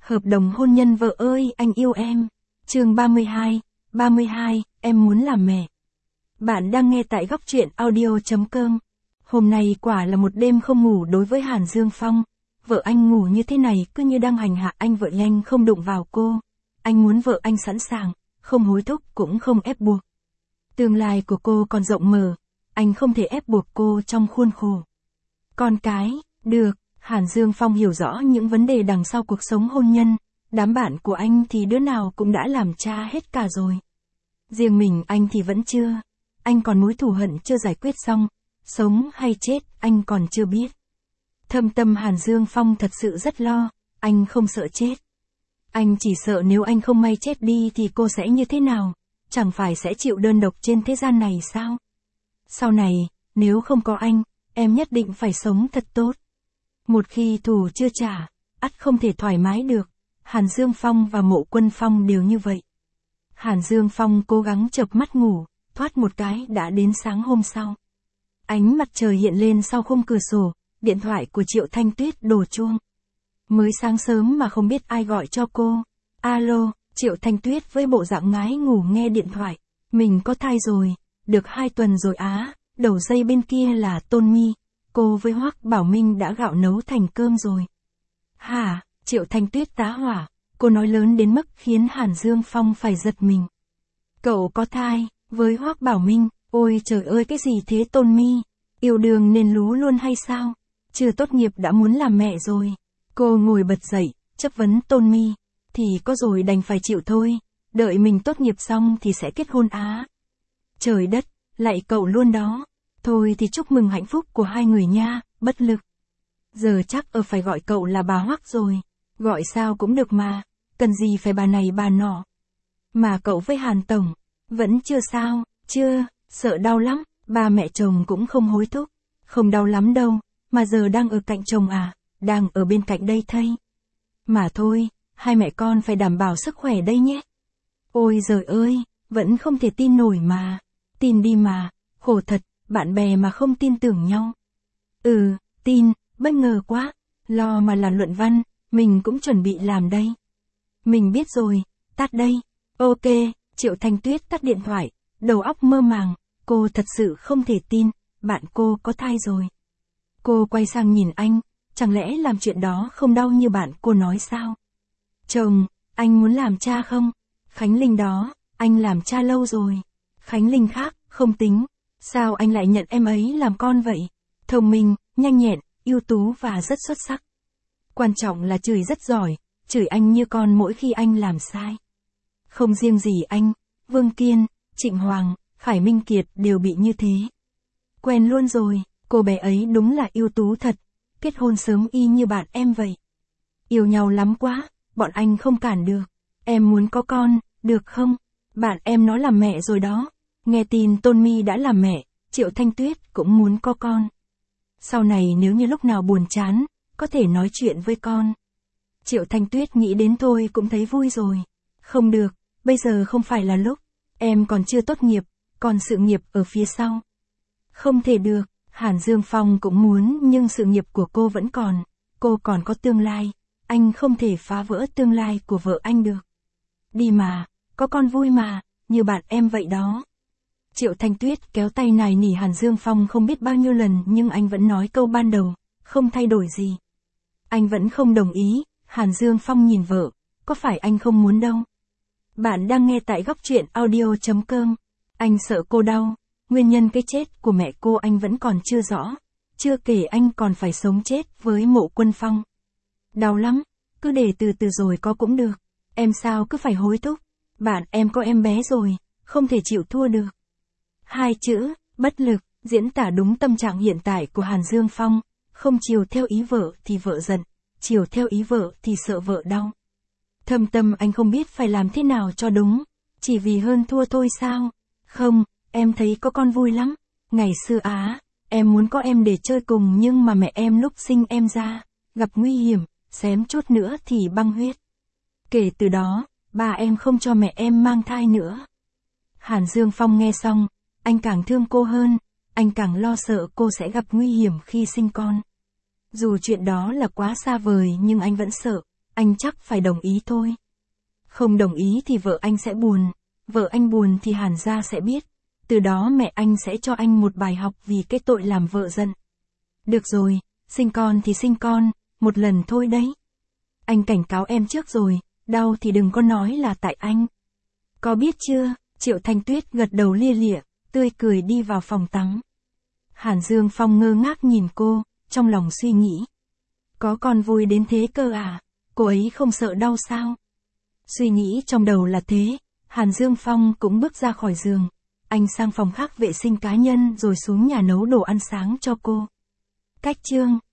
Hợp đồng hôn nhân vợ ơi anh yêu em. Chương 32, em muốn làm mẹ. Bạn đang nghe tại góc truyện audio.com. Hôm nay quả là một đêm không ngủ đối với Hàn Dương Phong. Vợ anh ngủ như thế này cứ như đang hành hạ anh, vợ nhanh không đụng vào cô. Anh muốn vợ anh sẵn sàng, không hối thúc cũng không ép buộc. Tương lai của cô còn rộng mở, anh không thể ép buộc cô trong khuôn khổ. Con cái, được. Hàn Dương Phong hiểu rõ những vấn đề đằng sau cuộc sống hôn nhân, đám bạn của anh thì đứa nào cũng đã làm cha hết cả rồi. Riêng mình anh thì vẫn chưa, anh còn mối thù hận chưa giải quyết xong, sống hay chết anh còn chưa biết. Thâm tâm Hàn Dương Phong thật sự rất lo, anh không sợ chết. Anh chỉ sợ nếu anh không may chết đi thì cô sẽ như thế nào, chẳng phải sẽ chịu đơn độc trên thế gian này sao? Sau này, nếu không có anh, em nhất định phải sống thật tốt. Một khi thù chưa trả, ắt không thể thoải mái được. Hàn Dương Phong và Mộ Quân Phong đều như vậy. Hàn Dương Phong cố gắng chợp mắt ngủ, thoát một cái đã đến sáng hôm sau. Ánh mặt trời hiện lên sau khung cửa sổ, điện thoại của Triệu Thanh Tuyết đổ chuông. Mới sáng sớm mà không biết ai gọi cho cô. Alo, Triệu Thanh Tuyết với bộ dạng ngái ngủ nghe điện thoại. Mình có thai rồi, được 2 tuần rồi á. Đầu dây bên kia là Tôn Mi. Cô với Hoắc Bảo Minh đã gạo nấu thành cơm rồi. Hả? Triệu Thanh Tuyết tá hỏa. Cô nói lớn đến mức khiến Hàn Dương Phong phải giật mình. Cậu có thai, với Hoắc Bảo Minh, ôi trời ơi cái gì thế Tôn Mi? Yêu đương nên lú luôn hay sao? Chưa tốt nghiệp đã muốn làm mẹ rồi. Cô ngồi bật dậy, chất vấn Tôn Mi. Thì có rồi đành phải chịu thôi, đợi mình tốt nghiệp xong thì sẽ kết hôn á. Trời đất, lạy cậu luôn đó. Thôi thì chúc mừng hạnh phúc của hai người nha, bất lực. Giờ chắc phải gọi cậu là bà Hoắc rồi. Gọi sao cũng được mà, cần gì phải bà này bà nọ. Mà cậu với Hàn Tổng, vẫn chưa sao, chưa, sợ đau lắm, ba mẹ chồng cũng không hối thúc. Không đau lắm đâu, mà giờ đang ở cạnh chồng à, đang ở bên cạnh đây thây. Mà thôi, hai mẹ con phải đảm bảo sức khỏe đây nhé. Ôi giời ơi, vẫn không thể tin nổi mà. Tin đi mà, khổ thật, bạn bè mà không tin tưởng nhau. Tin, bất ngờ quá, lo mà làm luận văn, mình cũng chuẩn bị làm đây. Mình biết rồi, tắt đây. Ok, Triệu Thanh Tuyết tắt điện thoại, đầu óc mơ màng, cô thật sự không thể tin, bạn cô có thai rồi. Cô quay sang nhìn anh, chẳng lẽ làm chuyện đó không đau như bạn cô nói sao? Chồng, anh muốn làm cha không? Khánh Linh đó, anh làm cha lâu rồi. Khánh Linh khác, không tính. Sao anh lại nhận em ấy làm con vậy? Thông minh, nhanh nhẹn, ưu tú và rất xuất sắc. Quan trọng là chửi rất giỏi, chửi anh như con mỗi khi anh làm sai. Không riêng gì anh, Vương Kiên, Trịnh Hoàng, Khải Minh Kiệt đều bị như thế. Quen luôn rồi, cô bé ấy đúng là ưu tú thật, kết hôn sớm y như bạn em vậy. Yêu nhau lắm quá, bọn anh không cản được. Em muốn có con, được không? Bạn em nó làm mẹ rồi đó. Nghe tin Tôn Mi đã làm mẹ, Triệu Thanh Tuyết cũng muốn có con. Sau này nếu như lúc nào buồn chán, có thể nói chuyện với con. Triệu Thanh Tuyết nghĩ đến thôi cũng thấy vui rồi. Không được, bây giờ không phải là lúc. Em còn chưa tốt nghiệp, còn sự nghiệp ở phía sau. Không thể được, Hàn Dương Phong cũng muốn nhưng sự nghiệp của cô vẫn còn. Cô còn có tương lai. Anh không thể phá vỡ tương lai của vợ anh được. Đi mà, có con vui mà, như bạn em vậy đó. Triệu Thanh Tuyết kéo tay nài nỉ Hàn Dương Phong không biết bao nhiêu lần nhưng anh vẫn nói câu ban đầu, không thay đổi gì. Anh vẫn không đồng ý, Hàn Dương Phong nhìn vợ, có phải anh không muốn đâu. Bạn đang nghe tại góc truyện audio.com. Anh sợ cô đau, nguyên nhân cái chết của mẹ cô anh vẫn còn chưa rõ. Chưa kể anh còn phải sống chết với Mộ Quân Phong. Đau lắm, cứ để từ từ rồi có cũng được. Em sao cứ phải hối thúc. Bạn em có em bé rồi, không thể chịu thua được. 2 chữ, bất lực, diễn tả đúng tâm trạng hiện tại của Hàn Dương Phong. Không chiều theo ý vợ thì vợ giận, chiều theo ý vợ thì sợ vợ đau. Thâm tâm anh không biết phải làm thế nào cho đúng. Chỉ vì hơn thua thôi sao? Không, em thấy có con vui lắm. Ngày xưa á, em muốn có em để chơi cùng nhưng mà mẹ em lúc sinh em ra, gặp nguy hiểm, xém chút nữa thì băng huyết. Kể từ đó, ba em không cho mẹ em mang thai nữa. Hàn Dương Phong nghe xong, anh càng thương cô hơn, anh càng lo sợ cô sẽ gặp nguy hiểm khi sinh con. Dù chuyện đó là quá xa vời nhưng anh vẫn sợ, anh chắc phải đồng ý thôi. Không đồng ý thì vợ anh sẽ buồn, vợ anh buồn thì Hàn gia sẽ biết. Từ đó mẹ anh sẽ cho anh một bài học vì cái tội làm vợ giận. Được rồi, sinh con thì sinh con, một lần thôi đấy. Anh cảnh cáo em trước rồi, đau thì đừng có nói là tại anh. Có biết chưa? Triệu Thanh Tuyết gật đầu lia lịa, tươi cười đi vào phòng tắm. Hàn Dương Phong ngơ ngác nhìn cô, trong lòng suy nghĩ. Có con vui đến thế cơ à? Cô ấy không sợ đau sao? Suy nghĩ trong đầu là thế, Hàn Dương Phong cũng bước ra khỏi giường. Anh sang phòng khác vệ sinh cá nhân rồi xuống nhà nấu đồ ăn sáng cho cô. Cách chương